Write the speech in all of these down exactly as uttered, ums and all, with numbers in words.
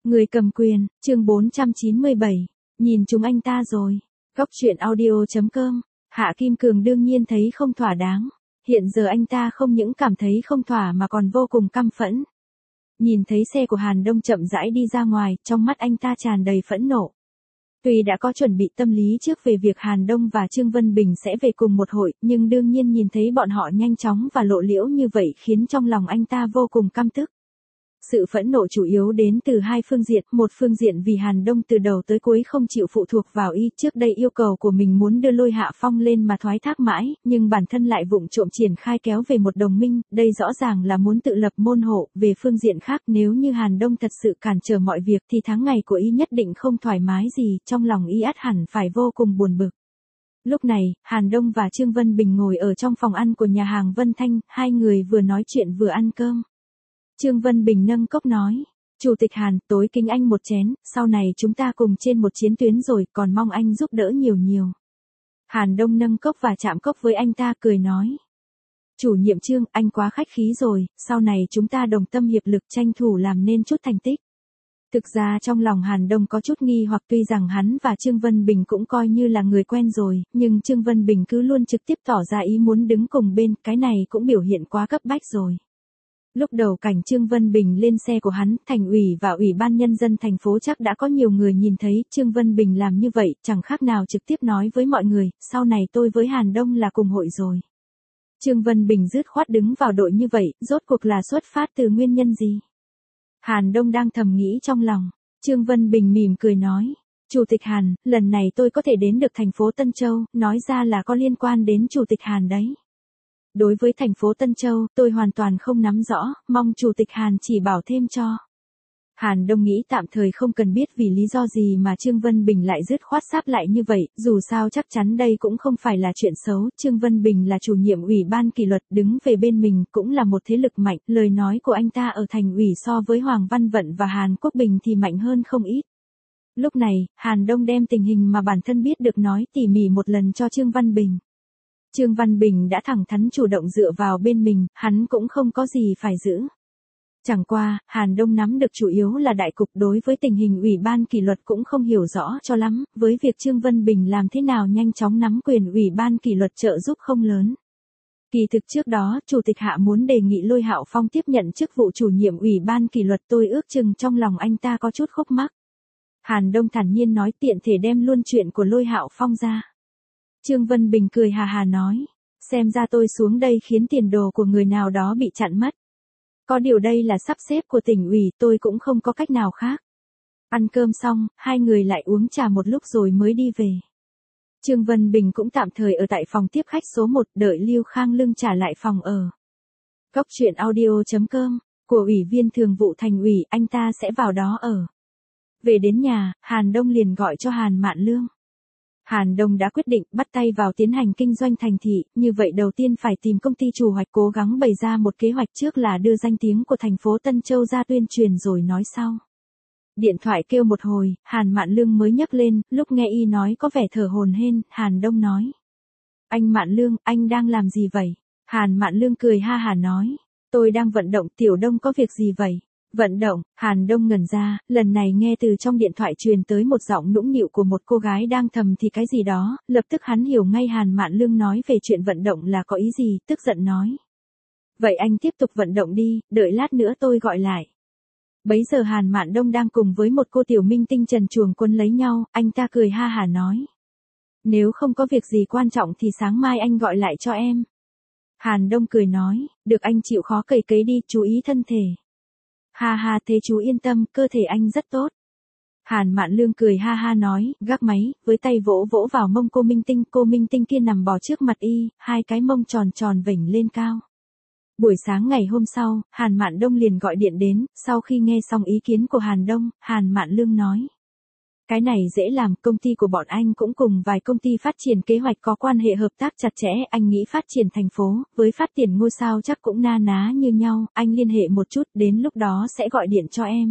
Người cầm quyền, chương bốn trăm chín mươi bảy, nhìn chúng anh ta rồi. Góc truyện audio.com, Hạ Kim Cường đương nhiên thấy không thỏa đáng. Hiện giờ anh ta không những cảm thấy không thỏa mà còn vô cùng căm phẫn. Nhìn thấy xe của Hàn Đông chậm rãi đi ra ngoài, trong mắt anh ta tràn đầy phẫn nộ. Tuy đã có chuẩn bị tâm lý trước về việc Hàn Đông và Trương Vân Bình sẽ về cùng một hội, nhưng đương nhiên nhìn thấy bọn họ nhanh chóng và lộ liễu như vậy khiến trong lòng anh ta vô cùng căm tức. Sự phẫn nộ chủ yếu đến từ hai phương diện, một phương diện vì Hàn Đông từ đầu tới cuối không chịu phụ thuộc vào y, trước đây yêu cầu của mình muốn đưa Lôi Hạ Phong lên mà thoái thác mãi, nhưng bản thân lại vụng trộm triển khai kéo về một đồng minh, đây rõ ràng là muốn tự lập môn hộ. Về phương diện khác, nếu như Hàn Đông thật sự cản trở mọi việc thì tháng ngày của y nhất định không thoải mái gì, trong lòng y ắt hẳn phải vô cùng buồn bực. Lúc này, Hàn Đông và Trương Vân Bình ngồi ở trong phòng ăn của nhà hàng Vân Thanh, hai người vừa nói chuyện vừa ăn cơm. Trương Vân Bình nâng cốc nói, Chủ tịch Hàn, tối kính anh một chén, sau này chúng ta cùng trên một chiến tuyến rồi, còn mong anh giúp đỡ nhiều nhiều. Hàn Đông nâng cốc và chạm cốc với anh ta cười nói, Chủ nhiệm Trương, anh quá khách khí rồi, sau này chúng ta đồng tâm hiệp lực tranh thủ làm nên chút thành tích. Thực ra trong lòng Hàn Đông có chút nghi hoặc, tuy rằng hắn và Trương Vân Bình cũng coi như là người quen rồi, nhưng Trương Vân Bình cứ luôn trực tiếp tỏ ra ý muốn đứng cùng bên, cái này cũng biểu hiện quá cấp bách rồi. Lúc đầu cảnh Trương Vân Bình lên xe của hắn, thành ủy và ủy ban nhân dân thành phố chắc đã có nhiều người nhìn thấy, Trương Vân Bình làm như vậy, chẳng khác nào trực tiếp nói với mọi người, sau này tôi với Hàn Đông là cùng hội rồi. Trương Vân Bình dứt khoát đứng vào đội như vậy, rốt cuộc là xuất phát từ nguyên nhân gì? Hàn Đông đang thầm nghĩ trong lòng, Trương Vân Bình mỉm cười nói, Chủ tịch Hàn, lần này tôi có thể đến được thành phố Tân Châu, nói ra là có liên quan đến Chủ tịch Hàn đấy. Đối với thành phố Tân Châu, tôi hoàn toàn không nắm rõ, mong Chủ tịch Hàn chỉ bảo thêm cho. Hàn Đông nghĩ tạm thời không cần biết vì lý do gì mà Trương Vân Bình lại dứt khoát sáp lại như vậy, dù sao chắc chắn đây cũng không phải là chuyện xấu, Trương Vân Bình là chủ nhiệm ủy ban kỷ luật đứng về bên mình, cũng là một thế lực mạnh, lời nói của anh ta ở thành ủy so với Hoàng Văn Vận và Hàn Quốc Bình thì mạnh hơn không ít. Lúc này, Hàn Đông đem tình hình mà bản thân biết được nói tỉ mỉ một lần cho Trương Văn Bình. Trương Văn Bình đã thẳng thắn chủ động dựa vào bên mình, hắn cũng không có gì phải giữ. Chẳng qua, Hàn Đông nắm được chủ yếu là đại cục, đối với tình hình ủy ban kỷ luật cũng không hiểu rõ cho lắm, với việc Trương Vân Bình làm thế nào nhanh chóng nắm quyền ủy ban kỷ luật trợ giúp không lớn. Kỳ thực trước đó, Chủ tịch Hạ muốn đề nghị Lôi Hạo Phong tiếp nhận chức vụ chủ nhiệm ủy ban kỷ luật, tôi ước chừng trong lòng anh ta có chút khúc mắc. Hàn Đông thản nhiên nói tiện thể đem luôn chuyện của Lôi Hạo Phong ra. Trương Vân Bình cười hà hà nói, xem ra tôi xuống đây khiến tiền đồ của người nào đó bị chặn mất. Có điều đây là sắp xếp của tỉnh ủy, tôi cũng không có cách nào khác. Ăn cơm xong, hai người lại uống trà một lúc rồi mới đi về. Trương Vân Bình cũng tạm thời ở tại phòng tiếp khách số một, đợi Lưu Khang Lương trả lại phòng ở. Góc truyện audio.com, của Ủy viên Thường vụ Thành ủy, anh ta sẽ vào đó ở. Về đến nhà, Hàn Đông liền gọi cho Hàn Mạn Lương. Hàn Đông đã quyết định bắt tay vào tiến hành kinh doanh thành thị, như vậy đầu tiên phải tìm công ty chủ hoạch cố gắng bày ra một kế hoạch trước là đưa danh tiếng của thành phố Tân Châu ra tuyên truyền rồi nói sau. Điện thoại kêu một hồi, Hàn Mạn Lương mới nhấc lên, lúc nghe y nói có vẻ thở hổn hển, Hàn Đông nói. Anh Mạn Lương, anh đang làm gì vậy? Hàn Mạn Lương cười ha hà nói. Tôi đang vận động, Tiểu Đông có việc gì vậy? Vận động, Hàn Đông ngẩn ra, lần này nghe từ trong điện thoại truyền tới một giọng nũng nịu của một cô gái đang thầm thì cái gì đó, lập tức hắn hiểu ngay Hàn Mạn Lương nói về chuyện vận động là có ý gì, tức giận nói. Vậy anh tiếp tục vận động đi, đợi lát nữa tôi gọi lại. Bấy giờ Hàn Mạn Đông đang cùng với một cô tiểu minh tinh trần truồng quân lấy nhau, anh ta cười ha hà nói. Nếu không có việc gì quan trọng thì sáng mai anh gọi lại cho em. Hàn Đông cười nói, được anh chịu khó cày cấy đi, chú ý thân thể. Ha ha, thế chú yên tâm, cơ thể anh rất tốt. Hàn Mạn Lương cười ha ha nói, gác máy, với tay vỗ vỗ vào mông cô minh tinh, cô minh tinh kia nằm bò trước mặt y, hai cái mông tròn tròn vểnh lên cao. Buổi sáng ngày hôm sau, Hàn Mạn Đông liền gọi điện đến, sau khi nghe xong ý kiến của Hàn Đông, Hàn Mạn Lương nói. Cái này dễ làm, công ty của bọn anh cũng cùng vài công ty phát triển kế hoạch có quan hệ hợp tác chặt chẽ, anh nghĩ phát triển thành phố, với phát triển ngôi sao chắc cũng na ná như nhau, anh liên hệ một chút, đến lúc đó sẽ gọi điện cho em.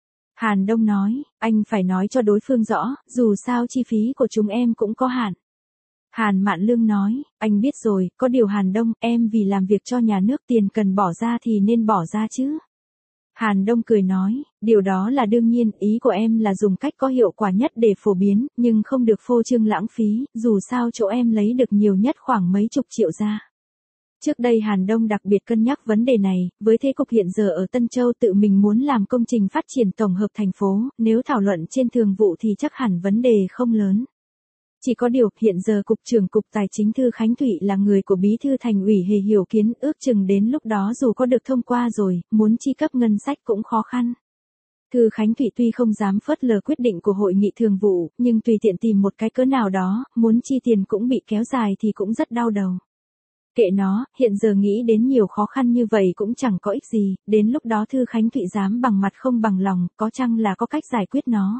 Hàn Đông nói, anh phải nói cho đối phương rõ, dù sao chi phí của chúng em cũng có hạn. Hàn Mạn Lương nói, anh biết rồi, có điều Hàn Đông, em vì làm việc cho nhà nước tiền cần bỏ ra thì nên bỏ ra chứ. Hàn Đông cười nói, điều đó là đương nhiên, ý của em là dùng cách có hiệu quả nhất để phổ biến, nhưng không được phô trương lãng phí, dù sao chỗ em lấy được nhiều nhất khoảng mấy chục triệu ra. Trước đây Hàn Đông đặc biệt cân nhắc vấn đề này, với thế cục hiện giờ ở Tân Châu tự mình muốn làm công trình phát triển tổng hợp thành phố, nếu thảo luận trên thường vụ thì chắc hẳn vấn đề không lớn. Chỉ có điều, hiện giờ Cục trưởng Cục Tài chính Thư Khánh Thụy là người của Bí thư Thành ủy Hề Hiểu Kiến, ước chừng đến lúc đó dù có được thông qua rồi, muốn chi cấp ngân sách cũng khó khăn. Thư Khánh Thụy tuy không dám phớt lờ quyết định của hội nghị thường vụ, nhưng tùy tiện tìm một cái cớ nào đó, muốn chi tiền cũng bị kéo dài thì cũng rất đau đầu. Kệ nó, hiện giờ nghĩ đến nhiều khó khăn như vậy cũng chẳng có ích gì, đến lúc đó Thư Khánh Thụy dám bằng mặt không bằng lòng, có chăng là có cách giải quyết nó.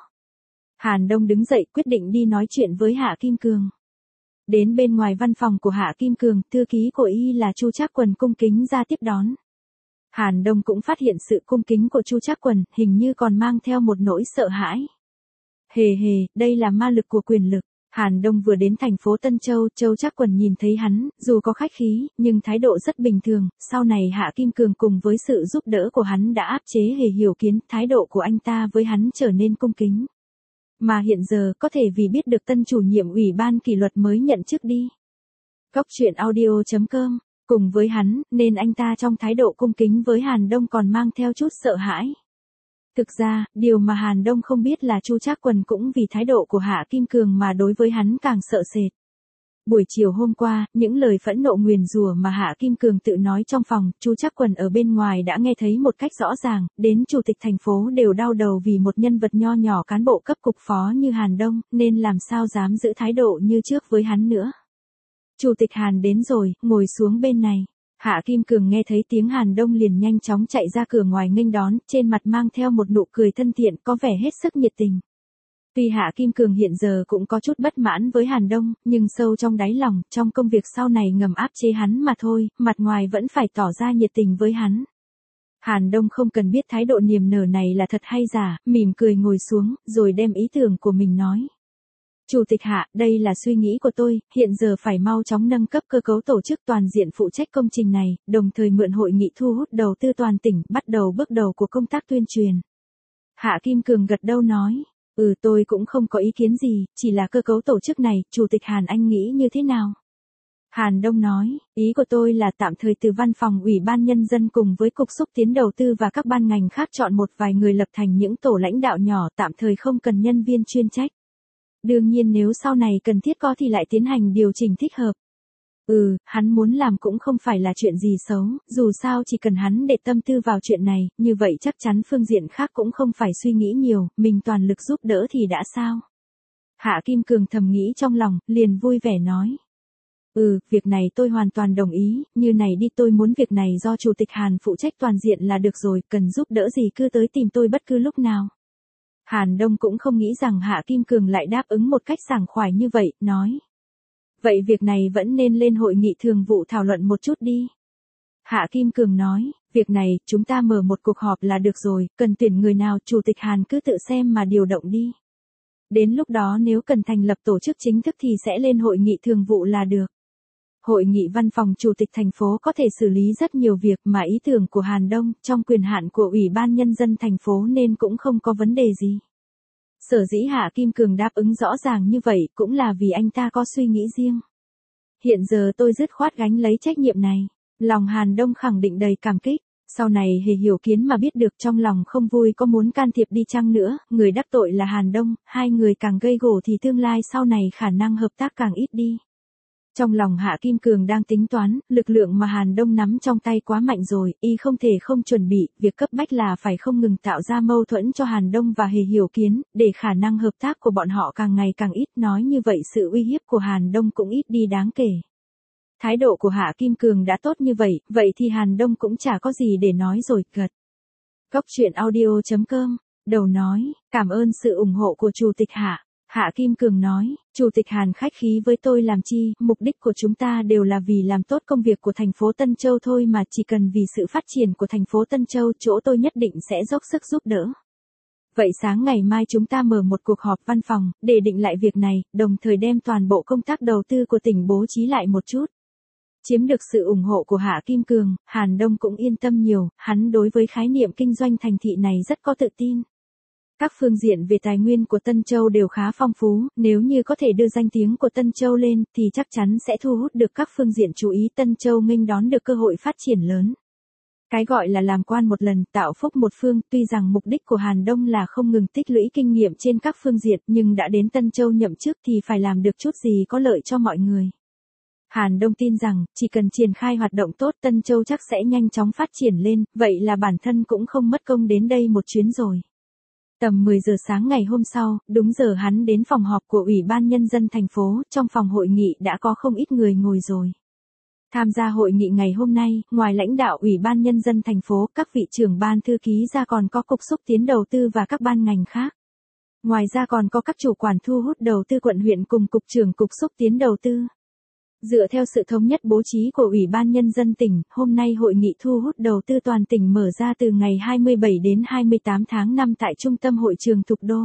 Hàn Đông đứng dậy quyết định đi nói chuyện với Hạ Kim Cường. Đến bên ngoài văn phòng của Hạ Kim Cường, thư ký của y là Chu Trác Quần cung kính ra tiếp đón. Hàn Đông cũng phát hiện sự cung kính của Chu Trác Quần, hình như còn mang theo một nỗi sợ hãi. Hề hề, đây là ma lực của quyền lực. Hàn Đông vừa đến thành phố Tân Châu, Châu Trác Quần nhìn thấy hắn, dù có khách khí, nhưng thái độ rất bình thường, sau này Hạ Kim Cường cùng với sự giúp đỡ của hắn đã áp chế Hề Hiểu Kiến, thái độ của anh ta với hắn trở nên cung kính. Mà hiện giờ có thể vì biết được tân chủ nhiệm ủy ban kỷ luật mới nhận chức đi. Cóc truyện audio chấm com, cùng với hắn, nên anh ta trong thái độ cung kính với Hàn Đông còn mang theo chút sợ hãi. Thực ra, điều mà Hàn Đông không biết là Chu Trác Quần cũng vì thái độ của Hạ Kim Cường mà đối với hắn càng sợ sệt. Buổi chiều hôm qua, những lời phẫn nộ nguyền rủa mà Hạ Kim Cường tự nói trong phòng, Chu Trác Quần ở bên ngoài đã nghe thấy một cách rõ ràng, đến chủ tịch thành phố đều đau đầu vì một nhân vật nho nhỏ cán bộ cấp cục phó như Hàn Đông, nên làm sao dám giữ thái độ như trước với hắn nữa. Chủ tịch Hàn đến rồi, ngồi xuống bên này. Hạ Kim Cường nghe thấy tiếng Hàn Đông liền nhanh chóng chạy ra cửa ngoài nghênh đón, trên mặt mang theo một nụ cười thân thiện, có vẻ hết sức nhiệt tình. Tuy Hạ Kim Cường hiện giờ cũng có chút bất mãn với Hàn Đông, nhưng sâu trong đáy lòng, trong công việc sau này ngầm áp chế hắn mà thôi, mặt ngoài vẫn phải tỏ ra nhiệt tình với hắn. Hàn Đông không cần biết thái độ niềm nở này là thật hay giả, mỉm cười ngồi xuống, rồi đem ý tưởng của mình nói. Chủ tịch Hạ, đây là suy nghĩ của tôi, hiện giờ phải mau chóng nâng cấp cơ cấu tổ chức toàn diện phụ trách công trình này, đồng thời mượn hội nghị thu hút đầu tư toàn tỉnh, bắt đầu bước đầu của công tác tuyên truyền. Hạ Kim Cường gật đầu nói. Ừ, tôi cũng không có ý kiến gì, chỉ là cơ cấu tổ chức này, Chủ tịch Hàn anh nghĩ như thế nào? Hàn Đông nói, ý của tôi là tạm thời từ văn phòng Ủy ban Nhân dân cùng với Cục Xúc tiến Đầu tư và các ban ngành khác chọn một vài người lập thành những tổ lãnh đạo nhỏ, tạm thời không cần nhân viên chuyên trách. Đương nhiên nếu sau này cần thiết có thì lại tiến hành điều chỉnh thích hợp. Ừ, hắn muốn làm cũng không phải là chuyện gì xấu, dù sao chỉ cần hắn để tâm tư vào chuyện này, như vậy chắc chắn phương diện khác cũng không phải suy nghĩ nhiều, mình toàn lực giúp đỡ thì đã sao. Hạ Kim Cường thầm nghĩ trong lòng, liền vui vẻ nói. Ừ, việc này tôi hoàn toàn đồng ý, như này đi tôi muốn việc này do Chủ tịch Hàn phụ trách toàn diện là được rồi, cần giúp đỡ gì cứ tới tìm tôi bất cứ lúc nào. Hàn Đông cũng không nghĩ rằng Hạ Kim Cường lại đáp ứng một cách sảng khoái như vậy, nói. Vậy việc này vẫn nên lên hội nghị thường vụ thảo luận một chút đi. Hạ Kim Cường nói, việc này, chúng ta mở một cuộc họp là được rồi, cần tuyển người nào Chủ tịch Hàn cứ tự xem mà điều động đi. Đến lúc đó nếu cần thành lập tổ chức chính thức thì sẽ lên hội nghị thường vụ là được. Hội nghị văn phòng Chủ tịch thành phố có thể xử lý rất nhiều việc mà ý tưởng của Hàn Đông trong quyền hạn của Ủy ban Nhân dân thành phố nên cũng không có vấn đề gì. Sở dĩ Hạ Kim Cường đáp ứng rõ ràng như vậy cũng là vì anh ta có suy nghĩ riêng. Hiện giờ tôi dứt khoát gánh lấy trách nhiệm này. Lòng Hàn Đông khẳng định đầy cảm kích. Sau này Hề Hiểu Kiến mà biết được trong lòng không vui có muốn can thiệp đi chăng nữa, người đắc tội là Hàn Đông, hai người càng gây gổ thì tương lai sau này khả năng hợp tác càng ít đi. Trong lòng Hạ Kim Cường đang tính toán, lực lượng mà Hàn Đông nắm trong tay quá mạnh rồi, y không thể không chuẩn bị, việc cấp bách là phải không ngừng tạo ra mâu thuẫn cho Hàn Đông và Hề Hiểu Kiến, để khả năng hợp tác của bọn họ càng ngày càng ít, nói như vậy sự uy hiếp của Hàn Đông cũng ít đi đáng kể. Thái độ của Hạ Kim Cường đã tốt như vậy, vậy thì Hàn Đông cũng chả có gì để nói rồi, gật. Cóc truyện audio chấm com, đầu nói, cảm ơn sự ủng hộ của Chủ tịch Hạ. Hạ Kim Cường nói, Chủ tịch Hàn khách khí với tôi làm chi, mục đích của chúng ta đều là vì làm tốt công việc của thành phố Tân Châu thôi mà, chỉ cần vì sự phát triển của thành phố Tân Châu, chỗ tôi nhất định sẽ dốc sức giúp đỡ. Vậy sáng ngày mai chúng ta mở một cuộc họp văn phòng, để định lại việc này, đồng thời đem toàn bộ công tác đầu tư của tỉnh bố trí lại một chút. Chiếm được sự ủng hộ của Hạ Kim Cường, Hàn Đông cũng yên tâm nhiều, hắn đối với khái niệm kinh doanh thành thị này rất có tự tin. Các phương diện về tài nguyên của Tân Châu đều khá phong phú, nếu như có thể đưa danh tiếng của Tân Châu lên thì chắc chắn sẽ thu hút được các phương diện chú ý. Tân Châu nghênh đón được cơ hội phát triển lớn. Cái gọi là làm quan một lần, tạo phúc một phương, tuy rằng mục đích của Hàn Đông là không ngừng tích lũy kinh nghiệm trên các phương diện, nhưng đã đến Tân Châu nhậm chức thì phải làm được chút gì có lợi cho mọi người. Hàn Đông tin rằng, chỉ cần triển khai hoạt động tốt Tân Châu chắc sẽ nhanh chóng phát triển lên, vậy là bản thân cũng không mất công đến đây một chuyến rồi. Tầm mười giờ sáng ngày hôm sau, đúng giờ hắn đến phòng họp của Ủy ban Nhân dân thành phố, trong phòng hội nghị đã có không ít người ngồi rồi. Tham gia hội nghị ngày hôm nay, ngoài lãnh đạo Ủy ban Nhân dân thành phố, các vị trưởng ban thư ký ra còn có Cục Xúc Tiến Đầu tư và các ban ngành khác. Ngoài ra còn có các chủ quản thu hút đầu tư quận huyện cùng Cục trưởng Cục Xúc Tiến Đầu tư. Dựa theo sự thống nhất bố trí của Ủy ban Nhân dân tỉnh, hôm nay hội nghị thu hút đầu tư toàn tỉnh mở ra từ ngày hai mươi bảy đến hai mươi tám tháng năm tại Trung tâm Hội trường Thục Đô.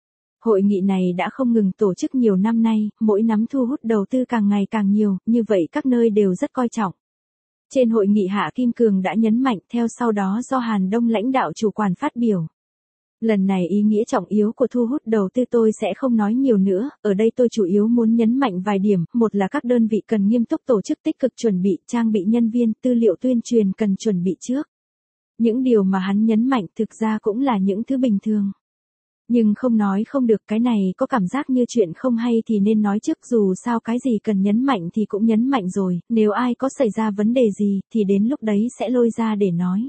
Hội nghị này đã không ngừng tổ chức nhiều năm nay, mỗi năm thu hút đầu tư càng ngày càng nhiều, như vậy các nơi đều rất coi trọng. Trên hội nghị Hạ Kim Cường đã nhấn mạnh, theo sau đó do Hàn Đông lãnh đạo chủ quản phát biểu. Lần này ý nghĩa trọng yếu của thu hút đầu tư tôi sẽ không nói nhiều nữa, ở đây tôi chủ yếu muốn nhấn mạnh vài điểm, một là các đơn vị cần nghiêm túc tổ chức tích cực chuẩn bị, trang bị nhân viên, tư liệu tuyên truyền cần chuẩn bị trước. Những điều mà hắn nhấn mạnh thực ra cũng là những thứ bình thường. Nhưng không nói không được, cái này có cảm giác như chuyện không hay thì nên nói trước, dù sao cái gì cần nhấn mạnh thì cũng nhấn mạnh rồi, nếu ai có xảy ra vấn đề gì thì đến lúc đấy sẽ lôi ra để nói.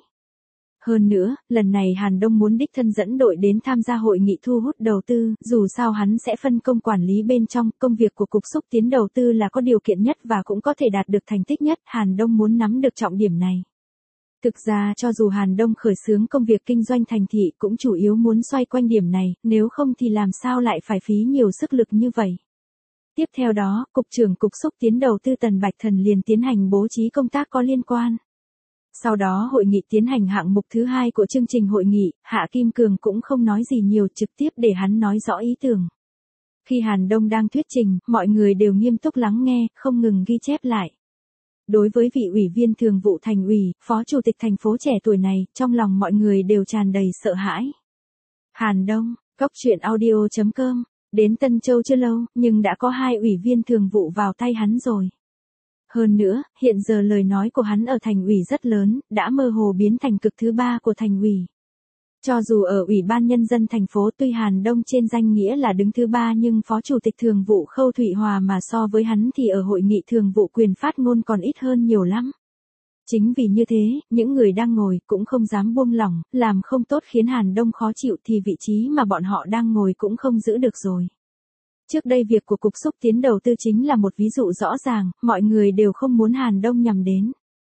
Hơn nữa, lần này Hàn Đông muốn đích thân dẫn đội đến tham gia hội nghị thu hút đầu tư, dù sao hắn sẽ phân công quản lý bên trong, công việc của Cục Xúc Tiến Đầu tư là có điều kiện nhất và cũng có thể đạt được thành tích nhất, Hàn Đông muốn nắm được trọng điểm này. Thực ra cho dù Hàn Đông khởi xướng công việc kinh doanh thành thị cũng chủ yếu muốn xoay quanh điểm này, nếu không thì làm sao lại phải phí nhiều sức lực như vậy. Tiếp theo đó, Cục trưởng Cục Xúc Tiến Đầu tư Tần Bạch Thần liền tiến hành bố trí công tác có liên quan. Sau đó hội nghị tiến hành hạng mục thứ hai của chương trình hội nghị, Hạ Kim Cường cũng không nói gì nhiều, trực tiếp để hắn nói rõ ý tưởng. Khi Hàn Đông đang thuyết trình, mọi người đều nghiêm túc lắng nghe, không ngừng ghi chép lại. Đối với vị ủy viên thường vụ thành ủy, phó chủ tịch thành phố trẻ tuổi này, trong lòng mọi người đều tràn đầy sợ hãi. Hàn Đông, Cốc Truyện Audio chấm com, đến Tân Châu chưa lâu, nhưng đã có hai ủy viên thường vụ vào tay hắn rồi. Hơn nữa, hiện giờ lời nói của hắn ở thành ủy rất lớn, đã mơ hồ biến thành cực thứ ba của thành ủy. Cho dù ở Ủy ban Nhân dân thành phố tuy Hàn Đông trên danh nghĩa là đứng thứ ba nhưng Phó Chủ tịch Thường vụ Khâu Thụy Hòa mà so với hắn thì ở hội nghị thường vụ quyền phát ngôn còn ít hơn nhiều lắm. Chính vì như thế, những người đang ngồi cũng không dám buông lỏng, làm không tốt khiến Hàn Đông khó chịu thì vị trí mà bọn họ đang ngồi cũng không giữ được rồi. Trước đây việc của Cục Xúc Tiến Đầu tư chính là một ví dụ rõ ràng, mọi người đều không muốn Hàn Đông nhằm đến.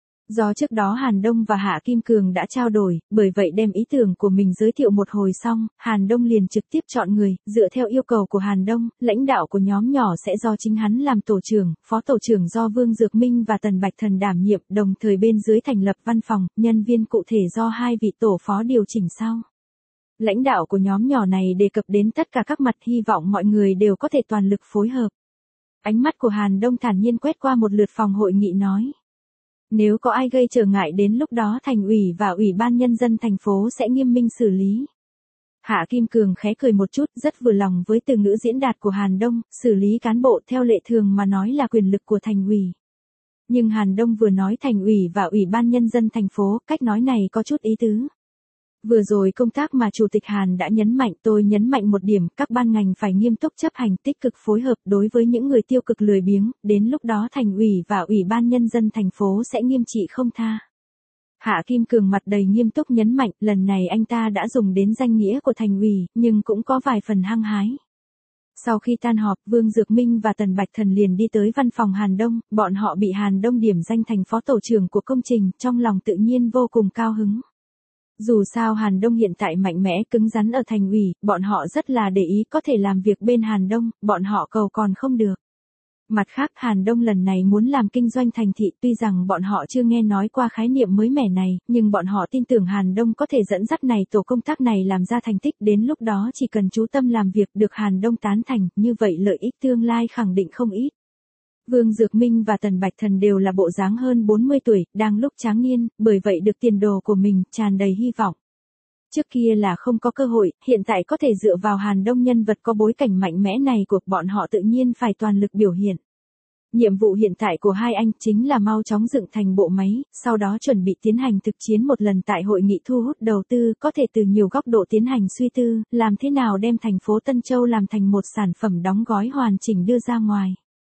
Do trước đó Hàn Đông và Hạ Kim Cường đã trao đổi, bởi vậy đem ý tưởng của mình giới thiệu một hồi xong, Hàn Đông liền trực tiếp chọn người, dựa theo yêu cầu của Hàn Đông, lãnh đạo của nhóm nhỏ sẽ do chính hắn làm tổ trưởng, phó tổ trưởng do Vương Dược Minh và Tần Bạch Thần đảm nhiệm, đồng thời bên dưới thành lập văn phòng, nhân viên cụ thể do hai vị tổ phó điều chỉnh sau. Lãnh đạo của nhóm nhỏ này đề cập đến tất cả các mặt, hy vọng mọi người đều có thể toàn lực phối hợp. Ánh mắt của Hàn Đông thản nhiên quét qua một lượt phòng hội nghị nói. Nếu có ai gây trở ngại đến lúc đó thành ủy và Ủy ban Nhân dân thành phố sẽ nghiêm minh xử lý. Hạ Kim Cường khẽ cười một chút, rất vừa lòng với từ ngữ diễn đạt của Hàn Đông, xử lý cán bộ theo lệ thường mà nói là quyền lực của thành ủy. Nhưng Hàn Đông vừa nói thành ủy và Ủy ban Nhân dân thành phố, cách nói này có chút ý tứ. Vừa rồi công tác mà Chủ tịch Hàn đã nhấn mạnh, tôi nhấn mạnh một điểm, các ban ngành phải nghiêm túc chấp hành, tích cực phối hợp đối với những người tiêu cực lười biếng, đến lúc đó thành ủy và Ủy ban Nhân dân thành phố sẽ nghiêm trị không tha. Hạ Kim Cường mặt đầy nghiêm túc nhấn mạnh, lần này anh ta đã dùng đến danh nghĩa của thành ủy, nhưng cũng có vài phần hăng hái. Sau khi tan họp, Vương Dược Minh và Tần Bạch Thần liền đi tới văn phòng Hàn Đông, bọn họ bị Hàn Đông điểm danh thành phó tổ trưởng của công trình, trong lòng tự nhiên vô cùng cao hứng. Dù sao Hàn Đông hiện tại mạnh mẽ cứng rắn ở thành ủy, bọn họ rất là để ý có thể làm việc bên Hàn Đông, bọn họ cầu còn không được. Mặt khác Hàn Đông lần này muốn làm kinh doanh thành thị, tuy rằng bọn họ chưa nghe nói qua khái niệm mới mẻ này, nhưng bọn họ tin tưởng Hàn Đông có thể dẫn dắt này tổ công tác này làm ra thành tích, đến lúc đó chỉ cần chú tâm làm việc được Hàn Đông tán thành, như vậy lợi ích tương lai khẳng định không ít. Vương Dược Minh và Tần Bạch Thần đều là bộ dáng hơn bốn mươi tuổi, đang lúc tráng niên, bởi vậy được tiền đồ của mình tràn đầy hy vọng. Trước kia là không có cơ hội, hiện tại có thể dựa vào Hàn Đông nhân vật có bối cảnh mạnh mẽ này của bọn họ tự nhiên phải toàn lực biểu hiện. Nhiệm vụ hiện tại của hai anh chính là mau chóng dựng thành bộ máy, sau đó chuẩn bị tiến hành thực chiến một lần tại hội nghị thu hút đầu tư, có thể từ nhiều góc độ tiến hành suy tư, làm thế nào đem thành phố Tân Châu làm thành một sản phẩm đóng gói hoàn chỉnh đưa ra ngoài.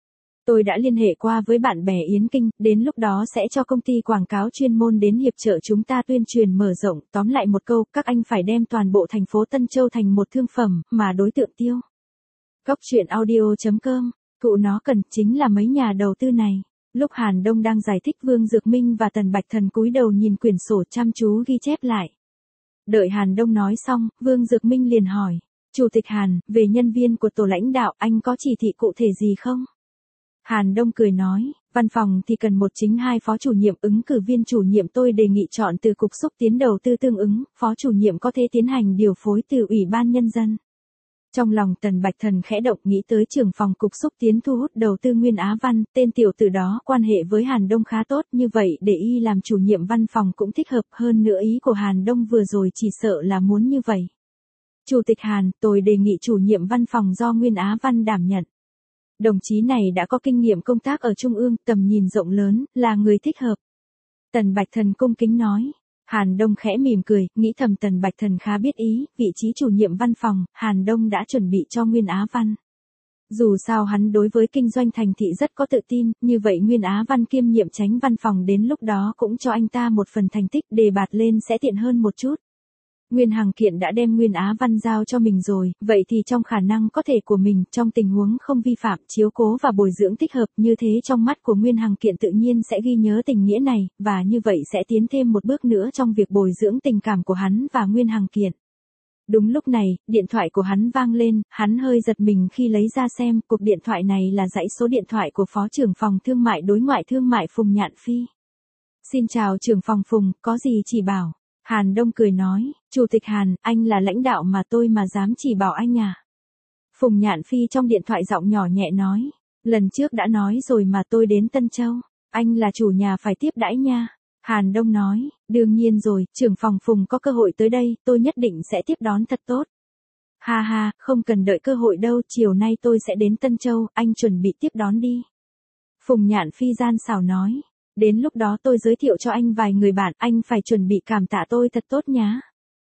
Tôi đã liên hệ qua với bạn bè Yến Kinh, đến lúc đó sẽ cho công ty quảng cáo chuyên môn đến hiệp trợ chúng ta tuyên truyền mở rộng, tóm lại một câu, các anh phải đem toàn bộ thành phố Tân Châu thành một thương phẩm, mà đối tượng tiêu. Góc truyện audio chấm com, cụ nó cần chính là mấy nhà đầu tư này. Lúc Hàn Đông đang giải thích, Vương Dược Minh và Tần Bạch Thần cúi đầu nhìn quyển sổ chăm chú ghi chép lại. Đợi Hàn Đông nói xong, Vương Dược Minh liền hỏi, Chủ tịch Hàn, về nhân viên của tổ lãnh đạo anh có chỉ thị cụ thể gì không? Hàn Đông cười nói, văn phòng thì cần một chính hai phó chủ nhiệm, ứng cử viên chủ nhiệm tôi đề nghị chọn từ cục xúc tiến đầu tư tương ứng, phó chủ nhiệm có thể tiến hành điều phối từ Ủy ban Nhân dân. Trong lòng Tần Bạch Thần khẽ động, nghĩ tới trưởng phòng cục xúc tiến thu hút đầu tư Nguyên Á Văn, tên tiểu tử đó quan hệ với Hàn Đông khá tốt, như vậy để y làm chủ nhiệm văn phòng cũng thích hợp, hơn nữa ý của Hàn Đông vừa rồi chỉ sợ là muốn như vậy. Chủ tịch Hàn, tôi đề nghị chủ nhiệm văn phòng do Nguyên Á Văn đảm nhận. Đồng chí này đã có kinh nghiệm công tác ở Trung ương, tầm nhìn rộng lớn, là người thích hợp. Tần Bạch Thần cung kính nói. Hàn Đông khẽ mỉm cười, nghĩ thầm Tần Bạch Thần khá biết ý, vị trí chủ nhiệm văn phòng, Hàn Đông đã chuẩn bị cho Nguyên Á Văn. Dù sao hắn đối với kinh doanh thành thị rất có tự tin, như vậy Nguyên Á Văn kiêm nhiệm chánh văn phòng đến lúc đó cũng cho anh ta một phần thành tích, đề bạt lên sẽ tiện hơn một chút. Nguyên Hằng Kiện đã đem Nguyên Á Văn giao cho mình rồi, vậy thì trong khả năng có thể của mình, trong tình huống không vi phạm, chiếu cố và bồi dưỡng thích hợp, như thế trong mắt của Nguyên Hằng Kiện tự nhiên sẽ ghi nhớ tình nghĩa này, và như vậy sẽ tiến thêm một bước nữa trong việc bồi dưỡng tình cảm của hắn và Nguyên Hằng Kiện. Đúng lúc này, điện thoại của hắn vang lên, hắn hơi giật mình khi lấy ra xem, cuộc điện thoại này là dãy số điện thoại của Phó trưởng phòng Thương mại Đối ngoại Thương mại Phùng Nhạn Phi. Xin chào trưởng phòng Phùng, có gì chỉ bảo? Hàn Đông cười nói, Chủ tịch Hàn, anh là lãnh đạo mà tôi mà dám chỉ bảo anh à? Phùng Nhạn Phi trong điện thoại giọng nhỏ nhẹ nói, lần trước đã nói rồi mà tôi đến Tân Châu, anh là chủ nhà phải tiếp đãi nha. Hàn Đông nói, đương nhiên rồi, trưởng phòng Phùng có cơ hội tới đây, tôi nhất định sẽ tiếp đón thật tốt. Ha ha, không cần đợi cơ hội đâu, chiều nay tôi sẽ đến Tân Châu, anh chuẩn bị tiếp đón đi. Phùng Nhạn Phi gian xảo nói. Đến lúc đó tôi giới thiệu cho anh vài người bạn, anh phải chuẩn bị cảm tạ tôi thật tốt nhá.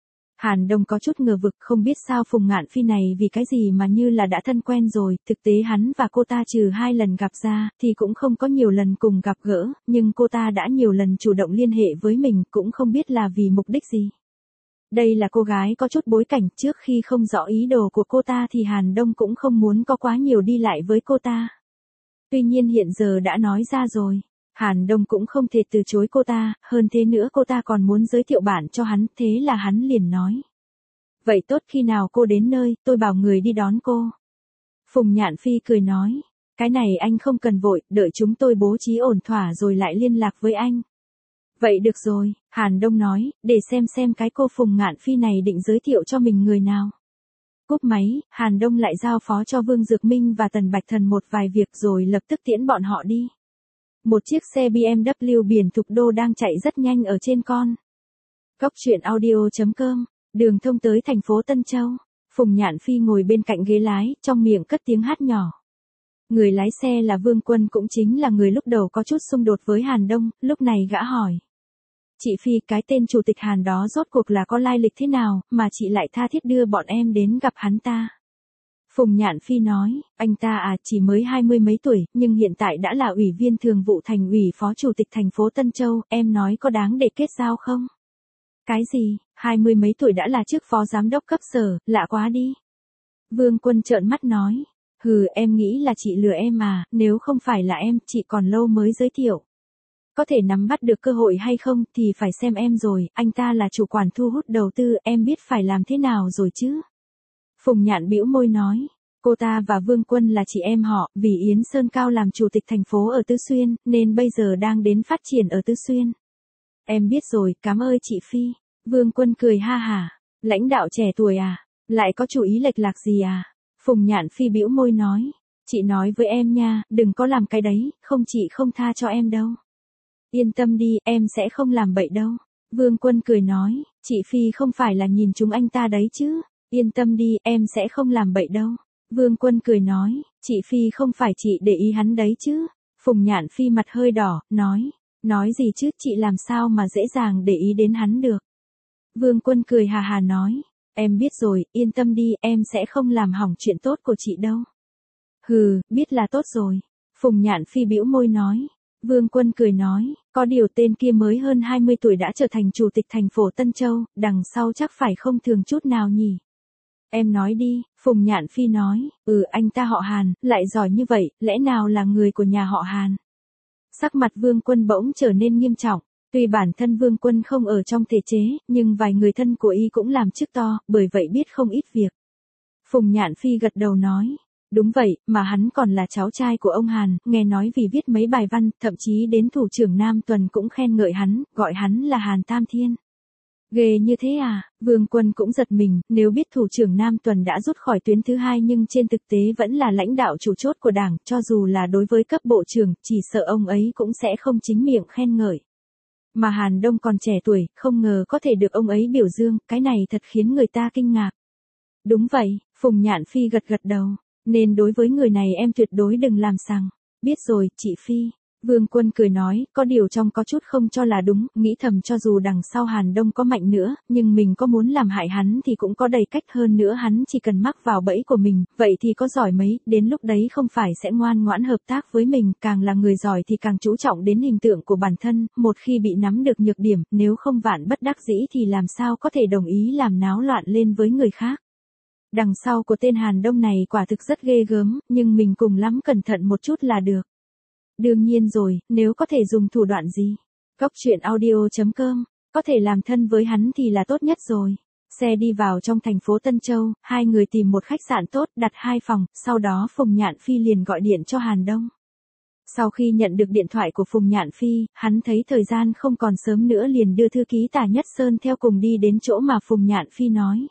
Hàn Đông có chút ngờ vực, không biết sao Phùng Ngạn Phi này vì cái gì mà như là đã thân quen rồi, thực tế hắn và cô ta trừ hai lần gặp ra, thì cũng không có nhiều lần cùng gặp gỡ, nhưng cô ta đã nhiều lần chủ động liên hệ với mình, cũng không biết là vì mục đích gì. Đây là cô gái có chút bối cảnh, trước khi không rõ ý đồ của cô ta thì Hàn Đông cũng không muốn có quá nhiều đi lại với cô ta. Tuy nhiên hiện giờ đã nói ra rồi. Hàn Đông cũng không thể từ chối cô ta, hơn thế nữa cô ta còn muốn giới thiệu bạn cho hắn, thế là hắn liền nói. Vậy tốt, khi nào cô đến nơi, tôi bảo người đi đón cô. Phùng Nhạn Phi cười nói, cái này anh không cần vội, đợi chúng tôi bố trí ổn thỏa rồi lại liên lạc với anh. Vậy được rồi, Hàn Đông nói, để xem xem cái cô Phùng Ngạn Phi này định giới thiệu cho mình người nào. Cúp máy, Hàn Đông lại giao phó cho Vương Dược Minh và Tần Bạch Thần một vài việc rồi lập tức tiễn bọn họ đi. Một chiếc xe bê em vê biển thục đô đang chạy rất nhanh ở trên con. Góc truyện audio chấm com, đường thông tới thành phố Tân Châu. Phùng Nhạn Phi ngồi bên cạnh ghế lái, trong miệng cất tiếng hát nhỏ. Người lái xe là Vương Quân, cũng chính là người lúc đầu có chút xung đột với Hàn Đông, lúc này gã hỏi. Chị Phi, cái tên Chủ tịch Hàn đó rốt cuộc là có lai lịch thế nào, mà chị lại tha thiết đưa bọn em đến gặp hắn ta? Phùng Nhạn Phi nói, anh ta à, chỉ mới hai mươi mấy tuổi, nhưng hiện tại đã là ủy viên thường vụ thành ủy, phó chủ tịch thành phố Tân Châu, em nói có đáng để kết giao không? Cái gì, hai mươi mấy tuổi đã là chức phó giám đốc cấp sở, lạ quá đi. Vương Quân trợn mắt nói, hừ, em nghĩ là chị lừa em mà, nếu không phải là em, chị còn lâu mới giới thiệu. Có thể nắm bắt được cơ hội hay không thì phải xem em rồi, anh ta là chủ quản thu hút đầu tư, em biết phải làm thế nào rồi chứ? Phùng Nhạn bĩu môi nói, cô ta và Vương Quân là chị em họ, vì Yến Sơn Cao làm chủ tịch thành phố ở Tứ Xuyên, nên bây giờ đang đến phát triển ở Tứ Xuyên. Em biết rồi, cảm ơn chị Phi. Vương Quân cười ha hả, lãnh đạo trẻ tuổi à, lại có chủ ý lệch lạc gì à? Phùng Nhạn Phi bĩu môi nói, Chị nói với em nha, đừng có làm cái đấy, không chị không tha cho em đâu. Yên tâm đi, em sẽ không làm bậy đâu. Vương Quân cười nói, chị Phi không phải là nhìn chúng anh ta đấy chứ. Yên tâm đi, em sẽ không làm bậy đâu. Vương Quân cười nói, chị Phi không phải chị để ý hắn đấy chứ. Phùng Nhạn Phi mặt hơi đỏ, nói, nói gì chứ, chị làm sao mà dễ dàng để ý đến hắn được. Vương Quân cười hà hà nói, em biết rồi, yên tâm đi, em sẽ không làm hỏng chuyện tốt của chị đâu. Hừ, biết là tốt rồi. Phùng Nhạn Phi bĩu môi nói. Vương Quân cười nói, có điều tên kia mới hơn hai mươi tuổi đã trở thành chủ tịch thành phố Tân Châu, đằng sau chắc phải không thường chút nào nhỉ. Em nói đi, Phùng Nhạn Phi nói, ừ anh ta họ Hàn, lại giỏi như vậy, lẽ nào là người của nhà họ Hàn. Sắc mặt Vương Quân bỗng trở nên nghiêm trọng, tuy bản thân Vương Quân không ở trong thể chế, nhưng vài người thân của y cũng làm chức to, bởi vậy biết không ít việc. Phùng Nhạn Phi gật đầu nói. Đúng vậy, mà hắn còn là cháu trai của ông Hàn, nghe nói vì viết mấy bài văn, thậm chí đến thủ trưởng Nam Tuần cũng khen ngợi hắn, gọi hắn là Hàn Tam Thiên. Ghê như thế à, Vương Quân cũng giật mình, nếu biết thủ trưởng Nam Tuần đã rút khỏi tuyến thứ hai nhưng trên thực tế vẫn là lãnh đạo chủ chốt của đảng, cho dù là đối với cấp bộ trưởng, chỉ sợ ông ấy cũng sẽ không chính miệng khen ngợi. Mà Hàn Đông còn trẻ tuổi, không ngờ có thể được ông ấy biểu dương, cái này thật khiến người ta kinh ngạc. Đúng vậy, Phùng Nhạn Phi gật gật đầu. Nên đối với người này em tuyệt đối đừng làm sằng. Biết rồi, chị Phi. Vương Quân cười nói, có điều trong có chút không cho là đúng, nghĩ thầm cho dù đằng sau Hàn Đông có mạnh nữa, nhưng mình có muốn làm hại hắn thì cũng có đầy cách hơn nữa, hắn chỉ cần mắc vào bẫy của mình, vậy thì có giỏi mấy, đến lúc đấy không phải sẽ ngoan ngoãn hợp tác với mình, càng là người giỏi thì càng chú trọng đến hình tượng của bản thân, một khi bị nắm được nhược điểm, nếu không vạn bất đắc dĩ thì làm sao có thể đồng ý làm náo loạn lên với người khác. Đằng sau của tên Hàn Đông này quả thực rất ghê gớm, nhưng mình cùng lắm cẩn thận một chút là được. Đương nhiên rồi, nếu có thể dùng thủ đoạn gì. Cốc truyện audio chấm com, có thể làm thân với hắn thì là tốt nhất rồi. Xe đi vào trong thành phố Tân Châu, hai người tìm một khách sạn tốt, đặt hai phòng, sau đó Phùng Nhạn Phi liền gọi điện cho Hàn Đông. Sau khi nhận được điện thoại của Phùng Nhạn Phi, hắn thấy thời gian không còn sớm nữa liền đưa thư ký Tả Nhất Sơn theo cùng đi đến chỗ mà Phùng Nhạn Phi nói.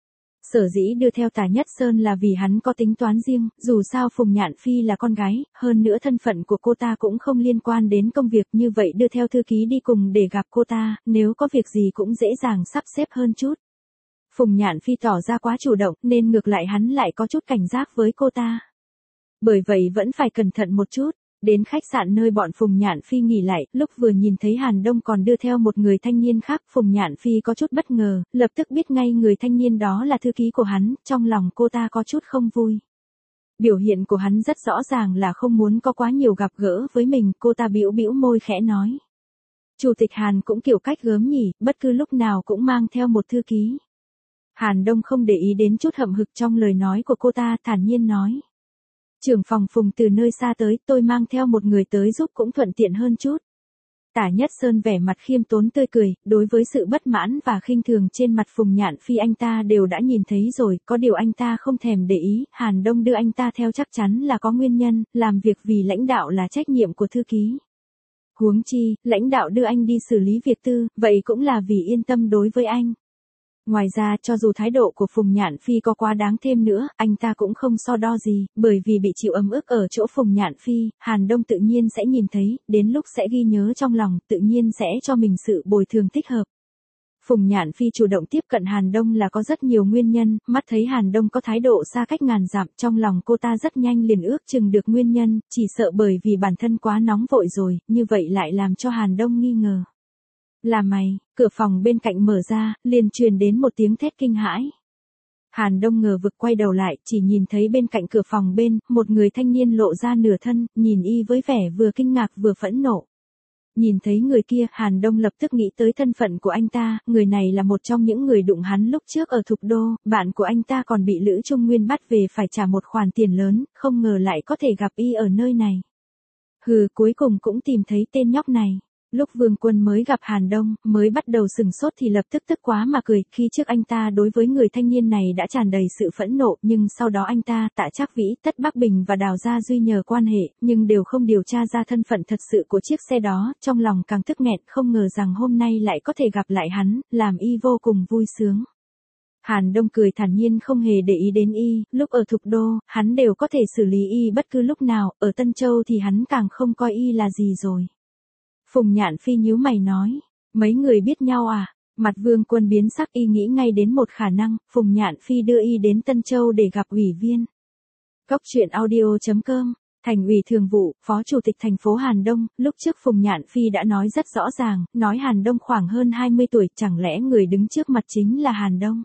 Sở dĩ đưa theo Tả Nhất Sơn là vì hắn có tính toán riêng, dù sao Phùng Nhạn Phi là con gái, hơn nữa thân phận của cô ta cũng không liên quan đến công việc, như vậy đưa theo thư ký đi cùng để gặp cô ta, nếu có việc gì cũng dễ dàng sắp xếp hơn chút. Phùng Nhạn Phi tỏ ra quá chủ động, nên ngược lại hắn lại có chút cảnh giác với cô ta. Bởi vậy vẫn phải cẩn thận một chút. Đến khách sạn nơi bọn Phùng Nhạn Phi nghỉ lại, lúc vừa nhìn thấy Hàn Đông còn đưa theo một người thanh niên khác, Phùng Nhạn Phi có chút bất ngờ, lập tức biết ngay người thanh niên đó là thư ký của hắn, trong lòng cô ta có chút không vui. Biểu hiện của hắn rất rõ ràng là không muốn có quá nhiều gặp gỡ với mình, cô ta bĩu bĩu môi khẽ nói. Chủ tịch Hàn cũng kiểu cách gớm nhỉ, bất cứ lúc nào cũng mang theo một thư ký. Hàn Đông không để ý đến chút hậm hực trong lời nói của cô ta, thản nhiên nói. Trưởng phòng Phùng từ nơi xa tới, tôi mang theo một người tới giúp cũng thuận tiện hơn chút. Tả Nhất Sơn vẻ mặt khiêm tốn tươi cười, đối với sự bất mãn và khinh thường trên mặt Phùng Nhạn Phi anh ta đều đã nhìn thấy rồi, có điều anh ta không thèm để ý, Hàn Đông đưa anh ta theo chắc chắn là có nguyên nhân, làm việc vì lãnh đạo là trách nhiệm của thư ký. Huống chi, lãnh đạo đưa anh đi xử lý việc tư, vậy cũng là vì yên tâm đối với anh. Ngoài ra, cho dù thái độ của Phùng Nhạn Phi có quá đáng thêm nữa, anh ta cũng không so đo gì, bởi vì bị chịu ấm ức ở chỗ Phùng Nhạn Phi, Hàn Đông tự nhiên sẽ nhìn thấy, đến lúc sẽ ghi nhớ trong lòng, tự nhiên sẽ cho mình sự bồi thường thích hợp. Phùng Nhạn Phi chủ động tiếp cận Hàn Đông là có rất nhiều nguyên nhân, mắt thấy Hàn Đông có thái độ xa cách ngàn dặm, trong lòng cô ta rất nhanh liền ước chừng được nguyên nhân, chỉ sợ bởi vì bản thân quá nóng vội rồi, như vậy lại làm cho Hàn Đông nghi ngờ. Là mày, cửa phòng bên cạnh mở ra, liền truyền đến một tiếng thét kinh hãi. Hàn Đông ngờ vực quay đầu lại, chỉ nhìn thấy bên cạnh cửa phòng bên, một người thanh niên lộ ra nửa thân, nhìn y với vẻ vừa kinh ngạc vừa phẫn nộ. Nhìn thấy người kia, Hàn Đông lập tức nghĩ tới thân phận của anh ta, người này là một trong những người đụng hắn lúc trước ở Thục Đô, bạn của anh ta còn bị Lữ Trung Nguyên bắt về phải trả một khoản tiền lớn, không ngờ lại có thể gặp y ở nơi này. Hừ, cuối cùng cũng tìm thấy tên nhóc này. Lúc Vương Quân mới gặp Hàn Đông, mới bắt đầu sừng sốt thì lập tức tức quá mà cười, khi trước anh ta đối với người thanh niên này đã tràn đầy sự phẫn nộ, nhưng sau đó anh ta, Tạ Trác Vĩ, Tất Bắc Bình và Đào Gia Duy nhờ quan hệ, nhưng đều không điều tra ra thân phận thật sự của chiếc xe đó, trong lòng càng tức nghẹn, không ngờ rằng hôm nay lại có thể gặp lại hắn, làm y vô cùng vui sướng. Hàn Đông cười thản nhiên không hề để ý đến y, lúc ở Thục Đô, hắn đều có thể xử lý y bất cứ lúc nào, ở Tân Châu thì hắn càng không coi y là gì rồi. Phùng Nhạn Phi nhíu mày nói, mấy người biết nhau à? Mặt Vương Quân biến sắc, y nghĩ ngay đến một khả năng, Phùng Nhạn Phi đưa y đến Tân Châu để gặp ủy viên. Cốc truyện audio chấm com. Thành ủy thường vụ, phó chủ tịch thành phố Hàn Đông, lúc trước Phùng Nhạn Phi đã nói rất rõ ràng, nói Hàn Đông khoảng hơn hai mươi tuổi, chẳng lẽ người đứng trước mặt chính là Hàn Đông.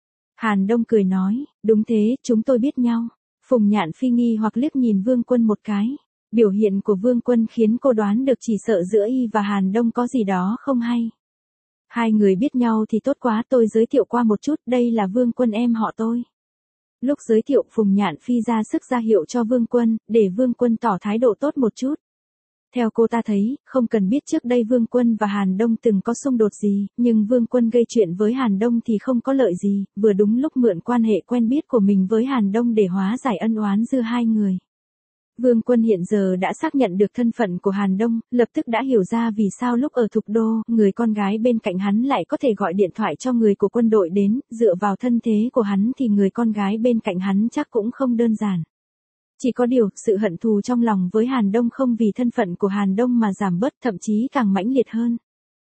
Hàn Đông cười nói, đúng thế, chúng tôi biết nhau. Phùng Nhạn Phi nghi hoặc liếc nhìn Vương Quân một cái. Biểu hiện của Vương Quân khiến cô đoán được chỉ sợ giữa y và Hàn Đông có gì đó không hay. Hai người biết nhau thì tốt quá, tôi giới thiệu qua một chút, đây là Vương Quân em họ tôi. Lúc giới thiệu Phùng Nhạn Phi ra sức ra hiệu cho Vương Quân, để Vương Quân tỏ thái độ tốt một chút. Theo cô ta thấy, không cần biết trước đây Vương Quân và Hàn Đông từng có xung đột gì, nhưng Vương Quân gây chuyện với Hàn Đông thì không có lợi gì, vừa đúng lúc mượn quan hệ quen biết của mình với Hàn Đông để hóa giải ân oán giữa hai người. Vương Quân hiện giờ đã xác nhận được thân phận của Hàn Đông, lập tức đã hiểu ra vì sao lúc ở Thục Đô, người con gái bên cạnh hắn lại có thể gọi điện thoại cho người của quân đội đến, dựa vào thân thế của hắn thì người con gái bên cạnh hắn chắc cũng không đơn giản. Chỉ có điều, sự hận thù trong lòng với Hàn Đông không vì thân phận của Hàn Đông mà giảm bớt, thậm chí càng mãnh liệt hơn.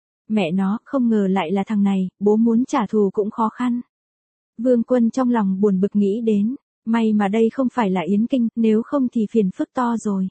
Mẹ nó, không ngờ lại là thằng này, bố muốn trả thù cũng khó khăn. Vương Quân trong lòng buồn bực nghĩ đến. May mà đây không phải là Yến Kinh, nếu không thì phiền phức to rồi.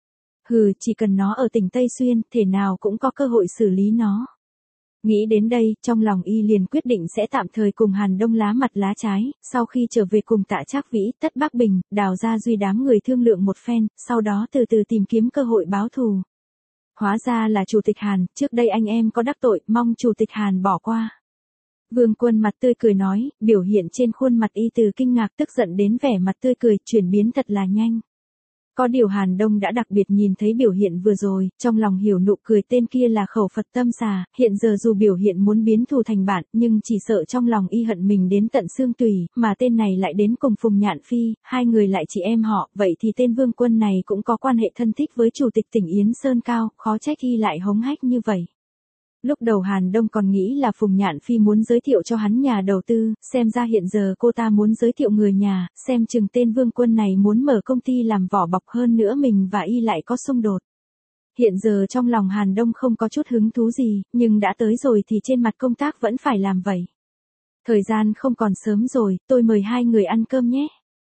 Hừ, chỉ cần nó ở tỉnh Tây Xuyên, thể nào cũng có cơ hội xử lý nó. Nghĩ đến đây, trong lòng y liền quyết định sẽ tạm thời cùng Hàn Đông lá mặt lá trái, sau khi trở về cùng Tạ Trác Vĩ, Tất Bắc Bình, Đào Gia Duy đám người thương lượng một phen, sau đó từ từ tìm kiếm cơ hội báo thù. Hóa ra là Chủ tịch Hàn, trước đây anh em có đắc tội, mong Chủ tịch Hàn bỏ qua. Vương Quân mặt tươi cười nói, biểu hiện trên khuôn mặt y từ kinh ngạc tức giận đến vẻ mặt tươi cười, chuyển biến thật là nhanh. Có điều Hàn Đông đã đặc biệt nhìn thấy biểu hiện vừa rồi, trong lòng hiểu nụ cười tên kia là khẩu Phật tâm xà, hiện giờ dù biểu hiện muốn biến thù thành bạn, nhưng chỉ sợ trong lòng y hận mình đến tận xương tủy, mà tên này lại đến cùng Phùng Nhạn Phi, hai người lại chị em họ, vậy thì tên Vương Quân này cũng có quan hệ thân thích với Chủ tịch tỉnh Yến Sơn Cao, khó trách y lại hống hách như vậy. Lúc đầu Hàn Đông còn nghĩ là Phùng Nhạn Phi muốn giới thiệu cho hắn nhà đầu tư, xem ra hiện giờ cô ta muốn giới thiệu người nhà, xem chừng tên Vương Quân này muốn mở công ty làm vỏ bọc, hơn nữa mình và y lại có xung đột. Hiện giờ trong lòng Hàn Đông không có chút hứng thú gì, nhưng đã tới rồi thì trên mặt công tác vẫn phải làm vậy. Thời gian không còn sớm rồi, tôi mời hai người ăn cơm nhé.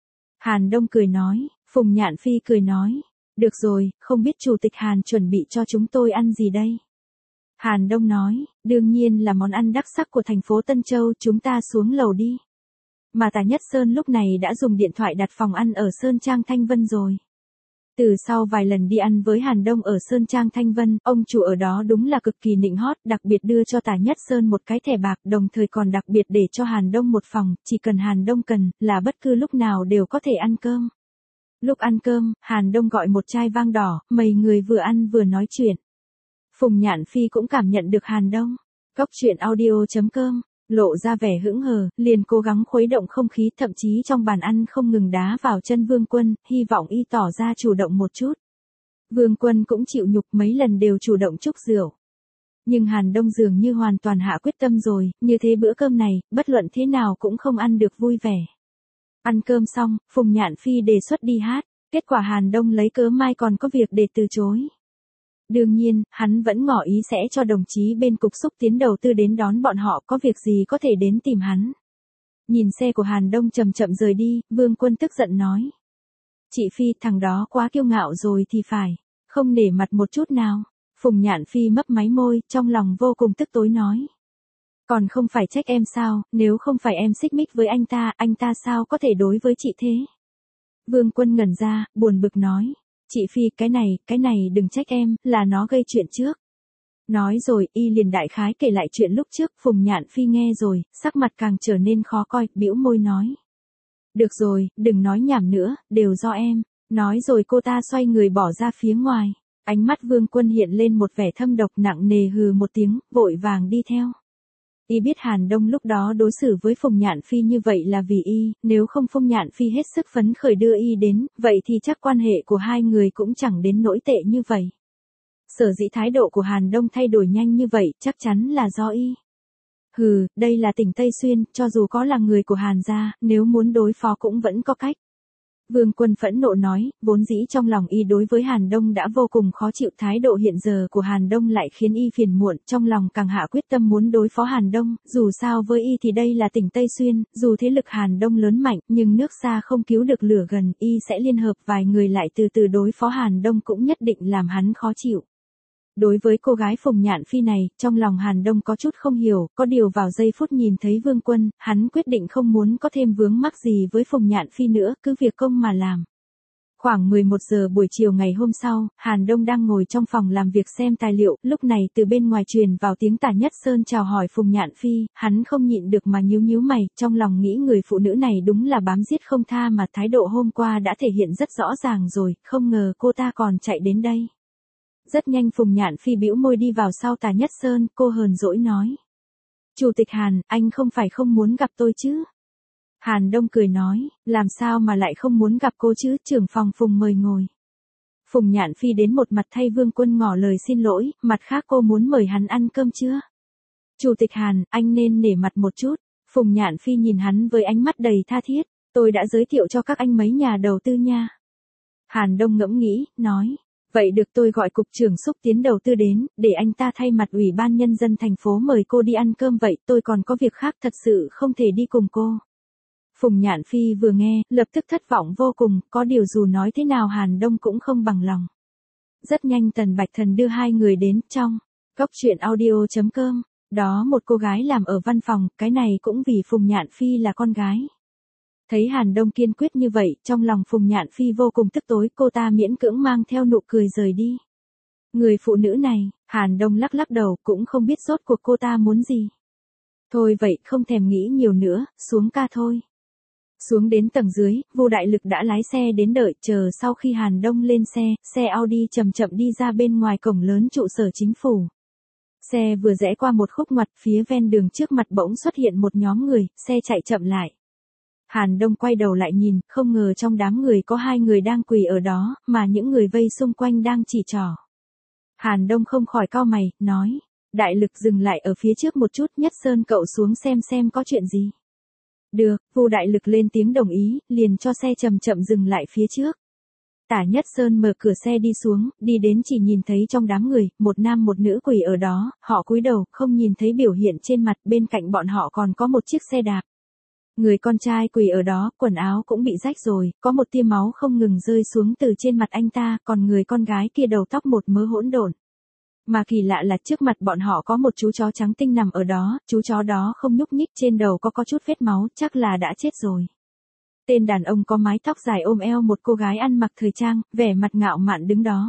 Hàn Đông cười nói, Phùng Nhạn Phi cười nói, được rồi, không biết Chủ tịch Hàn chuẩn bị cho chúng tôi ăn gì đây? Hàn Đông nói, đương nhiên là món ăn đắc sắc của thành phố Tân Châu, chúng ta xuống lầu đi. Mà Tạ Nhất Sơn lúc này đã dùng điện thoại đặt phòng ăn ở Sơn Trang Thanh Vân rồi. Từ sau vài lần đi ăn với Hàn Đông ở Sơn Trang Thanh Vân, ông chủ ở đó đúng là cực kỳ nịnh hót, đặc biệt đưa cho Tạ Nhất Sơn một cái thẻ bạc, đồng thời còn đặc biệt để cho Hàn Đông một phòng, chỉ cần Hàn Đông cần, là bất cứ lúc nào đều có thể ăn cơm. Lúc ăn cơm, Hàn Đông gọi một chai vang đỏ, mấy người vừa ăn vừa nói chuyện. Phùng Nhạn Phi cũng cảm nhận được Hàn Đông. Cốc truyện audio chấm com, lộ ra vẻ hững hờ, liền cố gắng khuấy động không khí, thậm chí trong bàn ăn không ngừng đá vào chân Vương Quân, hy vọng y tỏ ra chủ động một chút. Vương Quân cũng chịu nhục, mấy lần đều chủ động chúc rượu. Nhưng Hàn Đông dường như hoàn toàn hạ quyết tâm rồi, như thế bữa cơm này, bất luận thế nào cũng không ăn được vui vẻ. Ăn cơm xong, Phùng Nhạn Phi đề xuất đi hát, kết quả Hàn Đông lấy cớ mai còn có việc để từ chối. Đương nhiên, hắn vẫn ngỏ ý sẽ cho đồng chí bên cục xúc tiến đầu tư đến đón bọn họ, có việc gì có thể đến tìm hắn. Nhìn xe của Hàn Đông chậm chậm rời đi, Vương Quân tức giận nói. Chị Phi, thằng đó quá kiêu ngạo rồi thì phải, không nể mặt một chút nào. Phùng Nhạn Phi mấp máy môi, trong lòng vô cùng tức tối nói. Còn không phải trách em sao, nếu không phải em xích mích với anh ta, anh ta sao có thể đối với chị thế? Vương Quân ngẩn ra, buồn bực nói. Chị Phi, cái này, cái này đừng trách em, là nó gây chuyện trước. Nói rồi, y liền đại khái kể lại chuyện lúc trước, Phùng Nhạn Phi nghe rồi, sắc mặt càng trở nên khó coi, bĩu môi nói. Được rồi, đừng nói nhảm nữa, đều do em. Nói rồi cô ta xoay người bỏ ra phía ngoài. Ánh mắt Vương Quân hiện lên một vẻ thâm độc, nặng nề hừ một tiếng, vội vàng đi theo. Y biết Hàn Đông lúc đó đối xử với Phùng Nhạn Phi như vậy là vì y, nếu không Phùng Nhạn Phi hết sức phấn khởi đưa y đến, vậy thì chắc quan hệ của hai người cũng chẳng đến nỗi tệ như vậy. Sở dĩ thái độ của Hàn Đông thay đổi nhanh như vậy, chắc chắn là do y. Hừ, đây là tỉnh Tây Xuyên, cho dù có là người của Hàn gia, nếu muốn đối phó cũng vẫn có cách. Vương Quân phẫn nộ nói, vốn dĩ trong lòng y đối với Hàn Đông đã vô cùng khó chịu, thái độ hiện giờ của Hàn Đông lại khiến y phiền muộn, trong lòng càng hạ quyết tâm muốn đối phó Hàn Đông, dù sao với y thì đây là tỉnh Tây Xuyên, dù thế lực Hàn Đông lớn mạnh, nhưng nước xa không cứu được lửa gần, y sẽ liên hợp vài người lại từ từ đối phó Hàn Đông cũng nhất định làm hắn khó chịu. Đối với cô gái Phùng Nhạn Phi này, trong lòng Hàn Đông có chút không hiểu, có điều vào giây phút nhìn thấy Vương Quân, hắn quyết định không muốn có thêm vướng mắc gì với Phùng Nhạn Phi nữa, cứ việc công mà làm. Khoảng mười một giờ buổi chiều ngày hôm sau, Hàn Đông đang ngồi trong phòng làm việc xem tài liệu, lúc này từ bên ngoài truyền vào tiếng Tả Nhất Sơn chào hỏi Phùng Nhạn Phi, hắn không nhịn được mà nhíu nhíu mày, trong lòng nghĩ người phụ nữ này đúng là bám giết không tha mà thái độ hôm qua đã thể hiện rất rõ ràng rồi, không ngờ cô ta còn chạy đến đây. Rất nhanh Phùng Nhạn Phi bĩu môi đi vào sau Tả Nhất Sơn, cô hờn dỗi nói. Chủ tịch Hàn, anh không phải không muốn gặp tôi chứ? Hàn Đông cười nói, làm sao mà lại không muốn gặp cô chứ, trưởng phòng Phùng mời ngồi. Phùng Nhạn Phi đến một mặt thay Vương Quân ngỏ lời xin lỗi, mặt khác cô muốn mời hắn ăn cơm chưa? Chủ tịch Hàn, anh nên nể mặt một chút. Phùng Nhạn Phi nhìn hắn với ánh mắt đầy tha thiết, tôi đã giới thiệu cho các anh mấy nhà đầu tư nha. Hàn Đông ngẫm nghĩ, nói. Vậy được, tôi gọi cục trưởng xúc tiến đầu tư đến, để anh ta thay mặt ủy ban nhân dân thành phố mời cô đi ăn cơm, vậy tôi còn có việc khác thật sự không thể đi cùng cô. Phùng Nhạn Phi vừa nghe, lập tức thất vọng vô cùng, có điều dù nói thế nào Hàn Đông cũng không bằng lòng. Rất nhanh Tần Bạch Thần đưa hai người đến, trong Cốc Truyện Audio chấm com, đó một cô gái làm ở văn phòng, cái này cũng vì Phùng Nhạn Phi là con gái. Thấy Hàn Đông kiên quyết như vậy, trong lòng Phùng Nhạn Phi vô cùng tức tối, cô ta miễn cưỡng mang theo nụ cười rời đi. Người phụ nữ này, Hàn Đông lắc lắc đầu, cũng không biết rốt cuộc cô ta muốn gì. Thôi vậy, không thèm nghĩ nhiều nữa, xuống ca thôi. Xuống đến tầng dưới, Vô Đại Lực đã lái xe đến đợi, chờ sau khi Hàn Đông lên xe, xe Audi chậm chậm đi ra bên ngoài cổng lớn trụ sở chính phủ. Xe vừa rẽ qua một khúc ngoặt, phía ven đường trước mặt bỗng xuất hiện một nhóm người, xe chạy chậm lại. Hàn Đông quay đầu lại nhìn, không ngờ trong đám người có hai người đang quỳ ở đó, mà những người vây xung quanh đang chỉ trỏ. Hàn Đông không khỏi cau mày, nói, Đại Lực dừng lại ở phía trước một chút, Nhất Sơn cậu xuống xem xem có chuyện gì. Được, Vô Đại Lực lên tiếng đồng ý, liền cho xe chậm chậm dừng lại phía trước. Tả Nhất Sơn mở cửa xe đi xuống, đi đến chỉ nhìn thấy trong đám người, một nam một nữ quỳ ở đó, họ cúi đầu, không nhìn thấy biểu hiện trên mặt, bên cạnh bọn họ còn có một chiếc xe đạp. Người con trai quỳ ở đó, quần áo cũng bị rách rồi, có một tia máu không ngừng rơi xuống từ trên mặt anh ta, còn người con gái kia đầu tóc một mớ hỗn độn. Mà kỳ lạ là trước mặt bọn họ có một chú chó trắng tinh nằm ở đó, chú chó đó không nhúc nhích, trên đầu có có chút vết máu, chắc là đã chết rồi. Tên đàn ông có mái tóc dài ôm eo một cô gái ăn mặc thời trang, vẻ mặt ngạo mạn đứng đó.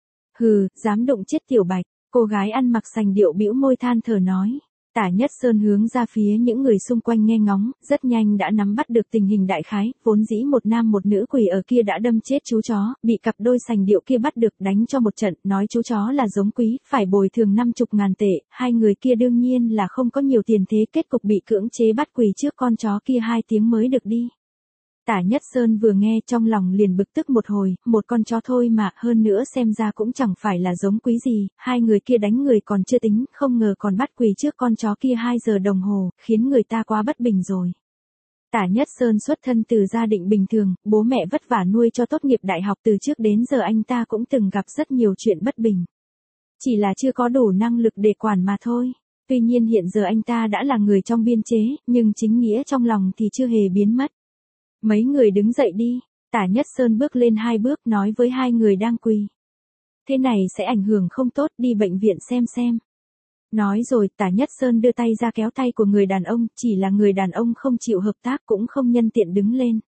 Hừ, dám đụng chết Tiểu Bạch, cô gái ăn mặc sành điệu bĩu môi than thở nói. Tả Nhất Sơn hướng ra phía những người xung quanh nghe ngóng, rất nhanh đã nắm bắt được tình hình đại khái, vốn dĩ một nam một nữ quỳ ở kia đã đâm chết chú chó, bị cặp đôi sành điệu kia bắt được đánh cho một trận, nói chú chó là giống quý, phải bồi thường năm chục ngàn tệ, hai người kia đương nhiên là không có nhiều tiền, thế kết cục bị cưỡng chế bắt quỳ trước con chó kia hai tiếng mới được đi. Tả Nhất Sơn vừa nghe trong lòng liền bực tức một hồi, một con chó thôi mà, hơn nữa xem ra cũng chẳng phải là giống quý gì, hai người kia đánh người còn chưa tính, không ngờ còn bắt quỳ trước con chó kia hai giờ đồng hồ, khiến người ta quá bất bình rồi. Tả Nhất Sơn xuất thân từ gia đình bình thường, bố mẹ vất vả nuôi cho tốt nghiệp đại học, từ trước đến giờ anh ta cũng từng gặp rất nhiều chuyện bất bình. Chỉ là chưa có đủ năng lực để quản mà thôi. Tuy nhiên hiện giờ anh ta đã là người trong biên chế, nhưng chính nghĩa trong lòng thì chưa hề biến mất. Mấy người đứng dậy đi, Tả Nhất Sơn bước lên hai bước nói với hai người đang quỳ. Thế này sẽ ảnh hưởng không tốt, đi bệnh viện xem xem. Nói rồi Tả Nhất Sơn đưa tay ra kéo tay của người đàn ông, chỉ là người đàn ông không chịu hợp tác cũng không nhân tiện đứng lên.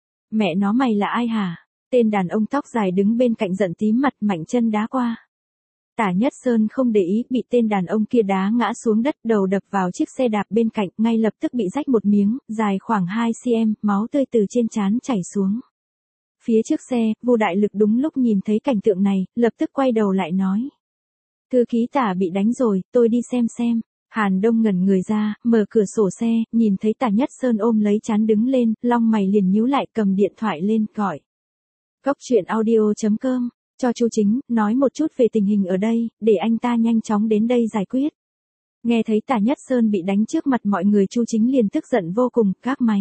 Mẹ nó mày là ai hả? Tên đàn ông tóc dài đứng bên cạnh giận tím mặt, mạnh chân đá qua. Tả Nhất Sơn không để ý, bị tên đàn ông kia đá ngã xuống đất, đầu đập vào chiếc xe đạp bên cạnh, ngay lập tức bị rách một miếng, dài khoảng hai xăng-ti-mét, máu tươi từ trên trán chảy xuống. Phía trước xe, Vô Đại Lực đúng lúc nhìn thấy cảnh tượng này, lập tức quay đầu lại nói. Thư ký Tả bị đánh rồi, tôi đi xem xem. Hàn Đông ngẩn người ra, mở cửa sổ xe, nhìn thấy Tả Nhất Sơn ôm lấy trán đứng lên, lông mày liền nhíu lại, cầm điện thoại lên, gọi. Cốc Truyện Audio chấm com. Cho chú Chính, nói một chút về tình hình ở đây, để anh ta nhanh chóng đến đây giải quyết. Nghe thấy Tả Nhất Sơn bị đánh trước mặt mọi người, Chu Chính liền tức giận vô cùng, gác máy.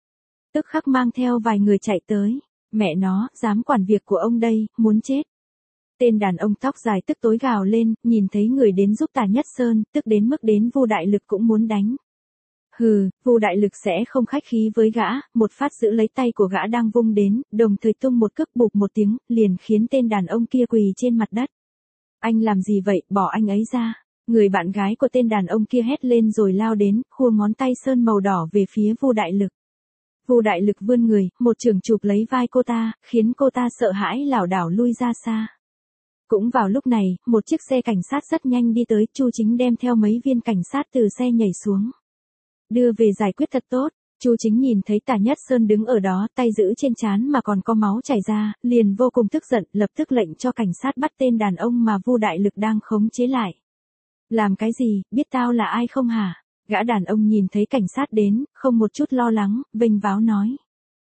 Tức khắc mang theo vài người chạy tới. Mẹ nó, dám quản việc của ông đây, muốn chết. Tên đàn ông tóc dài tức tối gào lên, nhìn thấy người đến giúp Tả Nhất Sơn, tức đến mức đến Vu Đại Lực cũng muốn đánh. Hừ, Vu Đại Lực sẽ không khách khí với gã, một phát giữ lấy tay của gã đang vung đến, đồng thời tung một cước bụp một tiếng, liền khiến tên đàn ông kia quỳ trên mặt đất. Anh làm gì vậy, bỏ anh ấy ra. Người bạn gái của tên đàn ông kia hét lên rồi lao đến, khua ngón tay sơn màu đỏ về phía Vu Đại Lực. Vu Đại Lực vươn người, một chưởng chụp lấy vai cô ta, khiến cô ta sợ hãi lảo đảo lui ra xa. Cũng vào lúc này, một chiếc xe cảnh sát rất nhanh đi tới, Chu Chính đem theo mấy viên cảnh sát từ xe nhảy xuống. Đưa về giải quyết thật tốt. Chu Chính nhìn thấy Tả Nhất Sơn đứng ở đó, tay giữ trên trán mà còn có máu chảy ra, liền vô cùng tức giận, lập tức lệnh cho cảnh sát bắt tên đàn ông mà Vu Đại Lực đang khống chế lại. Làm cái gì, biết tao là ai không hả? Gã đàn ông nhìn thấy cảnh sát đến, không một chút lo lắng, vênh váo nói.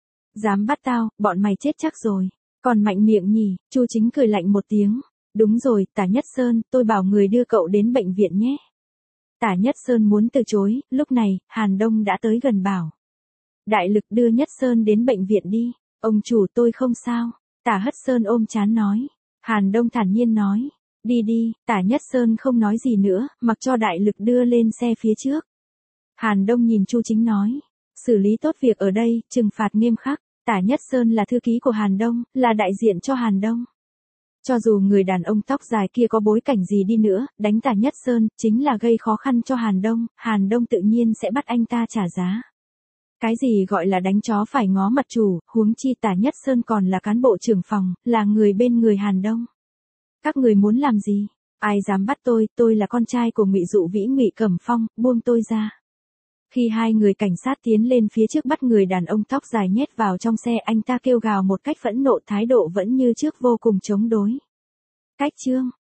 Dám bắt tao, bọn mày chết chắc rồi. Còn mạnh miệng nhỉ? Chu Chính cười lạnh một tiếng. Đúng rồi, Tả Nhất Sơn, tôi bảo người đưa cậu đến bệnh viện nhé. Tả Nhất Sơn muốn từ chối, lúc này, Hàn Đông đã tới gần bảo. Đại Lực đưa Nhất Sơn đến bệnh viện đi. Ông chủ tôi không sao. Tả Hất Sơn ôm trán nói. Hàn Đông thản nhiên nói. Đi đi, Tả Nhất Sơn không nói gì nữa, mặc cho Đại Lực đưa lên xe phía trước. Hàn Đông nhìn Chu Chính nói. Xử lý tốt việc ở đây, trừng phạt nghiêm khắc. Tả Nhất Sơn là thư ký của Hàn Đông, là đại diện cho Hàn Đông. Cho dù người đàn ông tóc dài kia có bối cảnh gì đi nữa, đánh Tả Nhất Sơn, chính là gây khó khăn cho Hàn Đông, Hàn Đông tự nhiên sẽ bắt anh ta trả giá. Cái gì gọi là đánh chó phải ngó mặt chủ, huống chi Tả Nhất Sơn còn là cán bộ trưởng phòng, là người bên người Hàn Đông. Các người muốn làm gì? Ai dám bắt tôi, tôi là con trai của Ngụy Dụ Vĩ Ngụy Cẩm Phong, buông tôi ra. Khi hai người cảnh sát tiến lên phía trước bắt người đàn ông tóc dài nhét vào trong xe, anh ta kêu gào một cách phẫn nộ, thái độ vẫn như trước vô cùng chống đối. Cách chương